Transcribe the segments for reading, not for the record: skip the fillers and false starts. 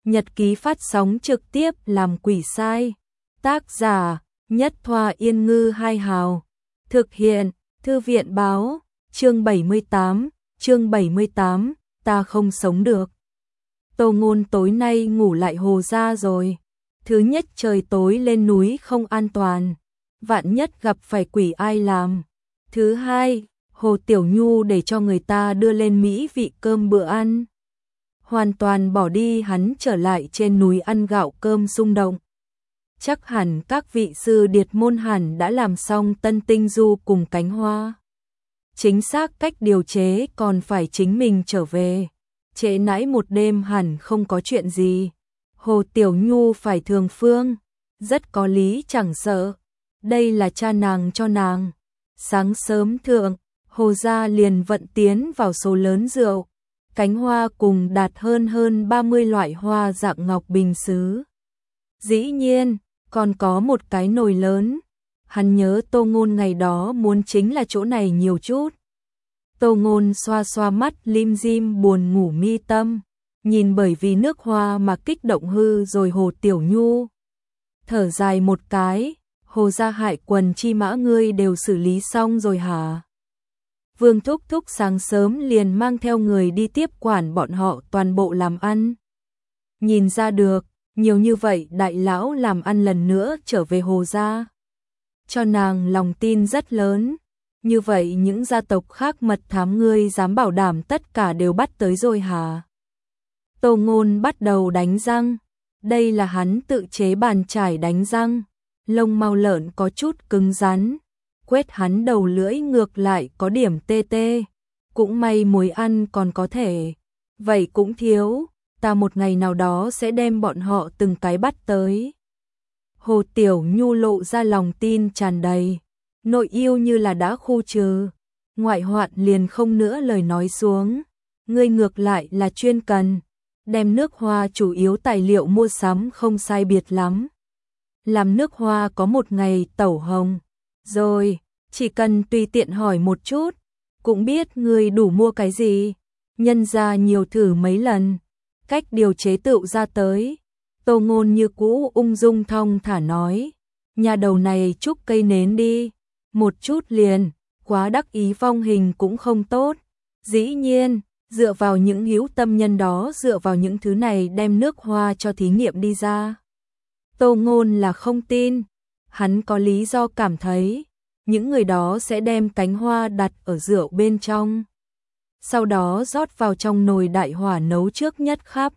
Nhật ký phát sóng trực tiếp làm quỷ sai. Tác giả Nhất Thoa Yên Ngư Hai Hào. Thực hiện Thư viện Báo. Chương 78, ta không sống được. Tô Ngôn tối nay ngủ lại Hồ gia rồi. Thứ nhất, trời tối lên núi không an toàn, vạn nhất gặp phải quỷ ai làm. Thứ hai, Hồ Tiểu Nhu để cho người ta đưa lên mỹ vị cơm bữa ăn. Hoàn toàn bỏ đi hắn trở lại trên núi ăn gạo cơm xung động. Chắc hẳn các vị sư điệt môn hẳn đã làm xong tân tinh du cùng cánh hoa. Chính xác cách điều chế còn phải chính mình trở về. Trễ nãy một đêm hẳn không có chuyện gì. Hồ Tiểu Nhu phải thường phương, rất có lý chẳng sợ. Đây là cha nàng cho nàng. Sáng sớm thượng, Hồ gia liền vận tiến vào số lớn rượu. Cánh hoa cùng đạt hơn 30 loại hoa dạng ngọc bình sứ. Dĩ nhiên, còn có một cái nồi lớn. Hắn nhớ Tô Ngôn ngày đó muốn chính là chỗ này nhiều chút. Tô Ngôn xoa xoa mắt lim dim buồn ngủ mi tâm, nhìn bởi vì nước hoa mà kích động hư rồi Hồ Tiểu Nhu. Thở dài một cái, Hồ gia hại quần chi mã ngươi đều xử lý xong rồi hả? Vương Thúc Thúc sáng sớm liền mang theo người đi tiếp quản bọn họ toàn bộ làm ăn. Nhìn ra được, nhiều như vậy đại lão làm ăn lần nữa trở về Hồ gia. Cho nàng lòng tin rất lớn. Như vậy những gia tộc khác mật thám ngươi dám bảo đảm tất cả đều bắt tới rồi hả? Tô Ngôn bắt đầu đánh răng. Đây là hắn tự chế bàn chải đánh răng. Lông mao lợn có chút cứng rắn. Quét hắn đầu lưỡi ngược lại có điểm tê tê. Cũng may muối ăn còn có thể. Vậy cũng thiếu. Ta một ngày nào đó sẽ đem bọn họ từng cái bắt tới. Hồ Tiểu Nhu lộ ra lòng tin tràn đầy. Nội yêu như là đã khu trừ. Ngoại hoạn liền không nữa lời nói xuống. Ngươi ngược lại là chuyên cần. Đem nước hoa chủ yếu tài liệu mua sắm không sai biệt lắm. Làm nước hoa có một ngày tẩu hồng. Rồi, chỉ cần tùy tiện hỏi một chút. Cũng biết ngươi đủ mua cái gì. Nhân ra nhiều thử mấy lần. Cách điều chế tựu ra tới. Tô Ngôn như cũ ung dung thong thả nói. Nhà đầu này chúc cây nến đi. Một chút liền, quá đắc ý vong hình cũng không tốt. Dĩ nhiên, dựa vào những hữu tâm nhân đó, dựa vào những thứ này đem nước hoa cho thí nghiệm đi ra. Tô Ngôn là không tin. Hắn có lý do cảm thấy những người đó sẽ đem cánh hoa đặt ở rượu bên trong. Sau đó rót vào trong nồi đại hỏa nấu trước nhất khắp.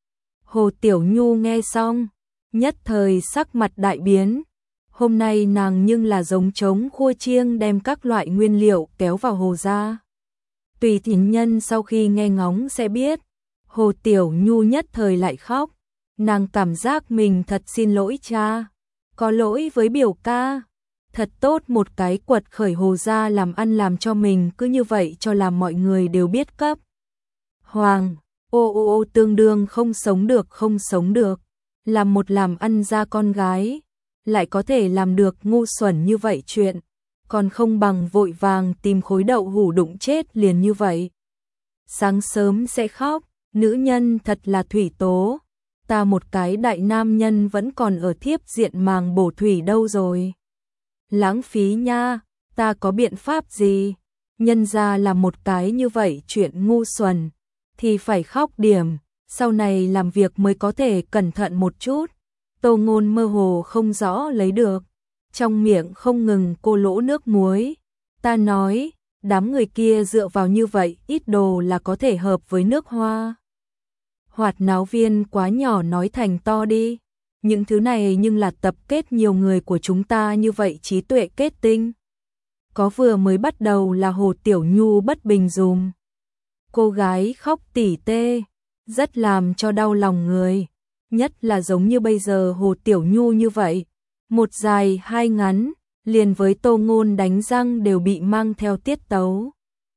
Hồ Tiểu Nhu nghe xong, nhất thời sắc mặt đại biến. Hôm nay nàng nhưng là giống trống khua chiêng đem các loại nguyên liệu kéo vào Hồ gia. Tùy thính nhân sau khi nghe ngóng sẽ biết. Hồ Tiểu Nhu nhất thời lại khóc. Nàng cảm giác mình thật xin lỗi cha. Có lỗi với biểu ca. Thật tốt một cái quật khởi Hồ gia làm ăn làm cho mình cứ như vậy cho làm mọi người đều biết cấp. Hoàng, ô tương đương không sống được. Làm một làm ăn ra con gái. Lại có thể làm được ngu xuẩn như vậy chuyện. Còn không bằng vội vàng tìm khối đậu hủ đụng chết liền như vậy. Sáng sớm sẽ khóc. Nữ nhân thật là thủy tố. Ta một cái đại nam nhân vẫn còn ở thiếp diện màng bổ thủy đâu rồi. Lãng phí nha. Ta có biện pháp gì? Nhân ra là một cái như vậy chuyện ngu xuẩn. Thì phải khóc điểm. Sau này làm việc mới có thể cẩn thận một chút. Tô Ngôn mơ hồ không rõ lấy được. Trong miệng không ngừng cô lỗ nước muối. Ta nói, đám người kia dựa vào như vậy ít đồ là có thể hợp với nước hoa. Hoạt náo viên quá nhỏ nói thành to đi. Những thứ này nhưng là tập kết nhiều người của chúng ta như vậy trí tuệ kết tinh. Có vừa mới bắt đầu là Hồ Tiểu Nhu bất bình dùm. Cô gái khóc tỉ tê, rất làm cho đau lòng người. Nhất là giống như bây giờ Hồ Tiểu Nhu như vậy. Một dài hai ngắn, liền với Tô Ngôn đánh răng đều bị mang theo tiết tấu.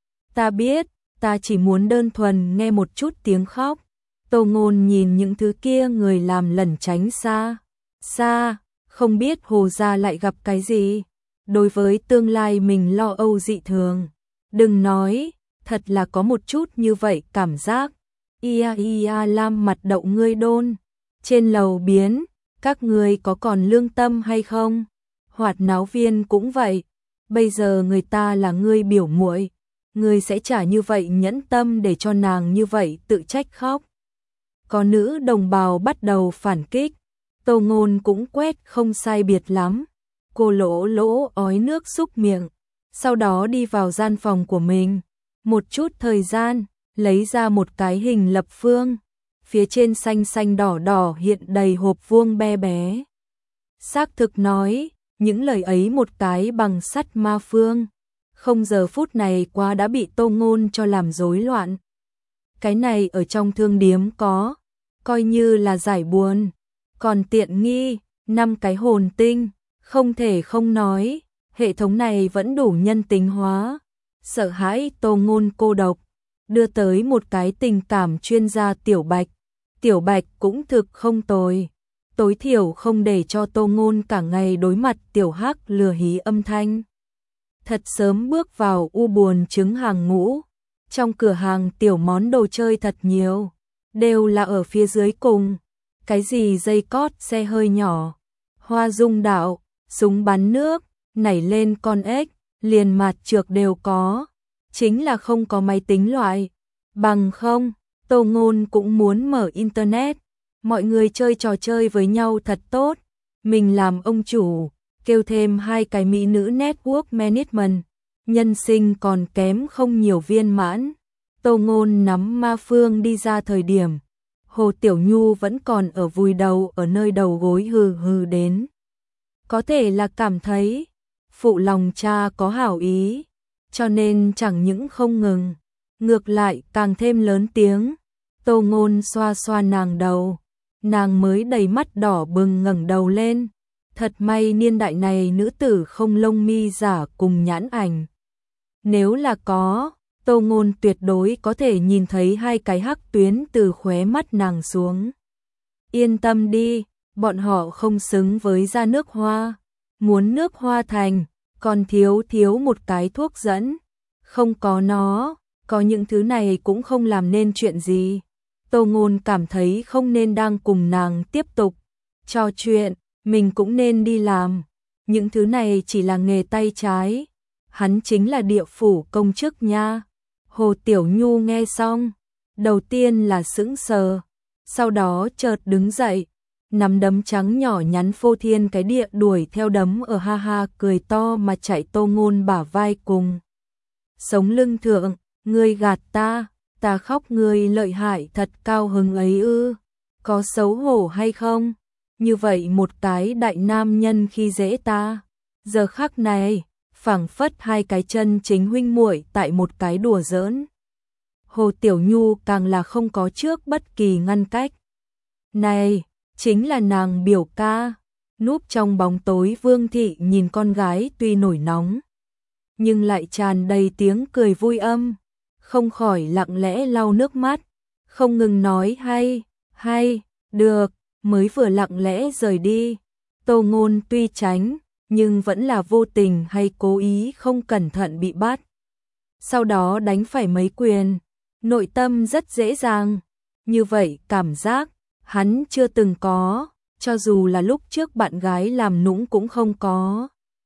Ta biết, ta chỉ muốn đơn thuần nghe một chút tiếng khóc. Tô Ngôn nhìn những thứ kia người làm lẩn tránh xa. Xa, không biết Hồ gia lại gặp cái gì. Đối với tương lai mình lo âu dị thường. Đừng nói, thật là có một chút như vậy cảm giác. Ia ia lam mặt đậu ngươi đôn. Trên lầu biến, các ngươi có còn lương tâm hay không? Hoạt náo viên cũng vậy, bây giờ người ta là ngươi biểu muội, ngươi sẽ trả như vậy nhẫn tâm để cho nàng như vậy tự trách khóc. Có nữ đồng bào bắt đầu phản kích, Tô Ngôn cũng quét không sai biệt lắm. Cô lỗ lỗ ói nước súc miệng, sau đó đi vào gian phòng của mình. Một chút thời gian, lấy ra một cái hình lập phương, phía trên xanh xanh đỏ đỏ hiện đầy hộp vuông bé bé. Xác thực nói, những lời ấy một cái bằng sắt ma phương. Không giờ phút này quá đã bị Tô Ngôn cho làm rối loạn. Cái này ở trong thương điếm có, coi như là giải buồn. Còn tiện nghi, 5 cái hồn tinh, không thể không nói, hệ thống này vẫn đủ nhân tính hóa. Sợ hãi Tô Ngôn cô độc, đưa tới một cái tình cảm chuyên gia Tiểu Bạch. Tiểu Bạch cũng thực không tồi, tối thiểu không để cho Tô Ngôn cả ngày đối mặt Tiểu Hắc lừa hí âm thanh. Thật sớm bước vào u buồn trứng hàng ngũ, trong cửa hàng tiểu món đồ chơi thật nhiều, đều là ở phía dưới cùng. Cái gì dây cót xe hơi nhỏ, hoa dung đạo, súng bắn nước, nảy lên con ếch, liền mạt trược đều có, chính là không có máy tính loại. Bằng không, Tô Ngôn cũng muốn mở internet, mọi người chơi trò chơi với nhau thật tốt, mình làm ông chủ, kêu thêm 2 cái mỹ nữ network management, nhân sinh còn kém không nhiều viên mãn. Tô Ngôn nắm ma phương đi ra thời điểm, Hồ Tiểu Nhu vẫn còn ở vùi đầu ở nơi đầu gối hừ hừ đến. Có thể là cảm thấy phụ lòng cha có hảo ý, cho nên chẳng những không ngừng, ngược lại càng thêm lớn tiếng. Tô Ngôn xoa xoa nàng đầu, nàng mới đầy mắt đỏ bừng ngẩng đầu lên. Thật may niên đại này nữ tử không lông mi giả cùng nhãn ảnh. Nếu là có, Tô Ngôn tuyệt đối có thể nhìn thấy 2 cái hắc tuyến từ khóe mắt nàng xuống. Yên tâm đi, bọn họ không xứng với ra nước hoa. Muốn nước hoa thành, còn thiếu một cái thuốc dẫn. Không có nó, có những thứ này cũng không làm nên chuyện gì. Tô Ngôn cảm thấy không nên đang cùng nàng tiếp tục trò chuyện, mình cũng nên đi làm. Những thứ này chỉ là nghề tay trái. Hắn chính là địa phủ công chức nha. Hồ Tiểu Nhu nghe xong, đầu tiên là sững sờ, sau đó chợt đứng dậy, nắm đấm trắng nhỏ nhắn phô thiên cái địa đuổi theo đấm ở ha ha cười to mà chạy Tô Ngôn bả vai cùng. Sống lưng thượng, ngươi gạt ta khóc ngươi lợi hại thật cao hứng ấy ư, có xấu hổ hay không? Như vậy một cái đại nam nhân khi dễ ta. Giờ khắc này, phảng phất 2 cái chân chính huynh muội tại một cái đùa giỡn. Hồ Tiểu Nhu càng là không có trước bất kỳ ngăn cách. Này, chính là nàng biểu ca. Núp trong bóng tối Vương Thị nhìn con gái tuy nổi nóng, nhưng lại tràn đầy tiếng cười vui âm, không khỏi lặng lẽ lau nước mắt, không ngừng nói hay, được, mới vừa lặng lẽ rời đi. Tô Ngôn tuy tránh, nhưng vẫn là vô tình hay cố ý không cẩn thận bị bắt. Sau đó đánh phải mấy quyền, nội tâm rất dễ dàng. Như vậy cảm giác, hắn chưa từng có, cho dù là lúc trước bạn gái làm nũng cũng không có.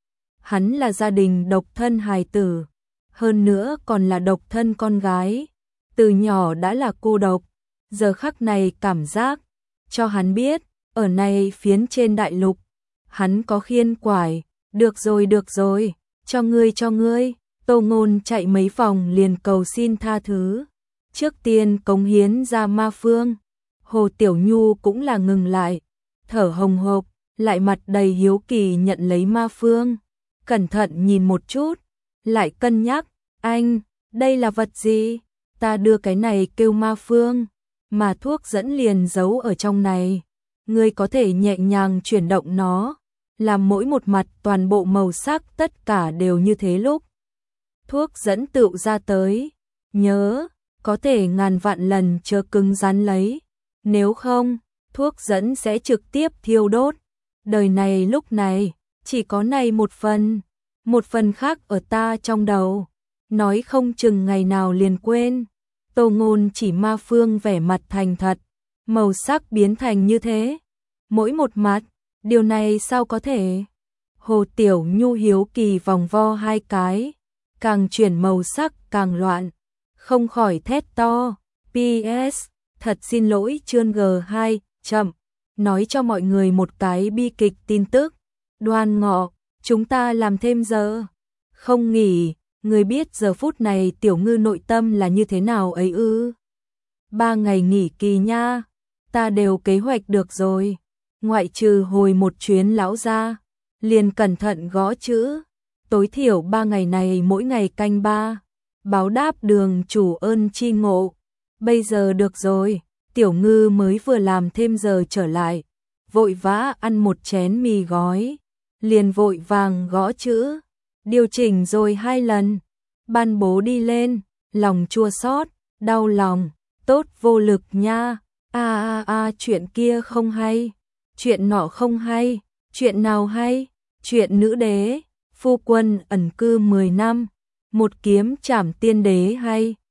Hắn là gia đình độc thân hài tử, hơn nữa còn là độc thân con gái, từ nhỏ đã là cô độc. Giờ khắc này cảm giác, cho hắn biết, ở này phiến trên đại lục, hắn có khiên quải. Được rồi, cho ngươi. Tô Ngôn chạy mấy vòng liền cầu xin tha thứ. Trước tiên cống hiến ra ma phương. Hồ Tiểu Nhu cũng là ngừng lại, thở hồng hộc, lại mặt đầy hiếu kỳ nhận lấy ma phương. Cẩn thận nhìn một chút, lại cân nhắc, anh, đây là vật gì? Ta đưa cái này kêu ma phương, mà thuốc dẫn liền giấu ở trong này. Ngươi có thể nhẹ nhàng chuyển động nó, làm mỗi một mặt toàn bộ màu sắc tất cả đều như thế lúc thuốc dẫn tựu ra tới. Nhớ, có thể ngàn vạn lần chớ cứng rắn lấy, nếu không, thuốc dẫn sẽ trực tiếp thiêu đốt. Đời này lúc này, chỉ có này một phần khác ở ta trong đầu, nói không chừng ngày nào liền quên. Tô Ngôn chỉ ma phương vẻ mặt thành thật, Màu sắc biến thành như thế, mỗi một mặt, điều này sao có thể? Hồ Tiểu Nhu hiếu kỳ vòng vo hai cái, càng chuyển màu sắc càng loạn, không khỏi thét to. PS, thật xin lỗi chương G2, chậm, nói cho mọi người một cái bi kịch tin tức. Đoan Ngọ, chúng ta làm thêm giờ. Không nghỉ, người biết giờ phút này Tiểu Ngư nội tâm là như thế nào ấy ư? 3 ngày nghỉ kỳ nha, ta đều kế hoạch được rồi. Ngoại trừ hồi một chuyến lão gia, liền cẩn thận gõ chữ. Tối thiểu 3 ngày này mỗi ngày canh 3, báo đáp đường chủ ơn chi ngộ. Bây giờ được rồi, Tiểu Ngư mới vừa làm thêm giờ trở lại, vội vã ăn một chén mì gói, liền vội vàng gõ chữ, điều chỉnh rồi 2 lần, ban bố đi lên, lòng chua xót, đau lòng, tốt vô lực nha, chuyện kia không hay, chuyện nọ không hay, chuyện nào hay, chuyện nữ đế, phu quân ẩn cư 10 năm, một kiếm trảm tiên đế hay.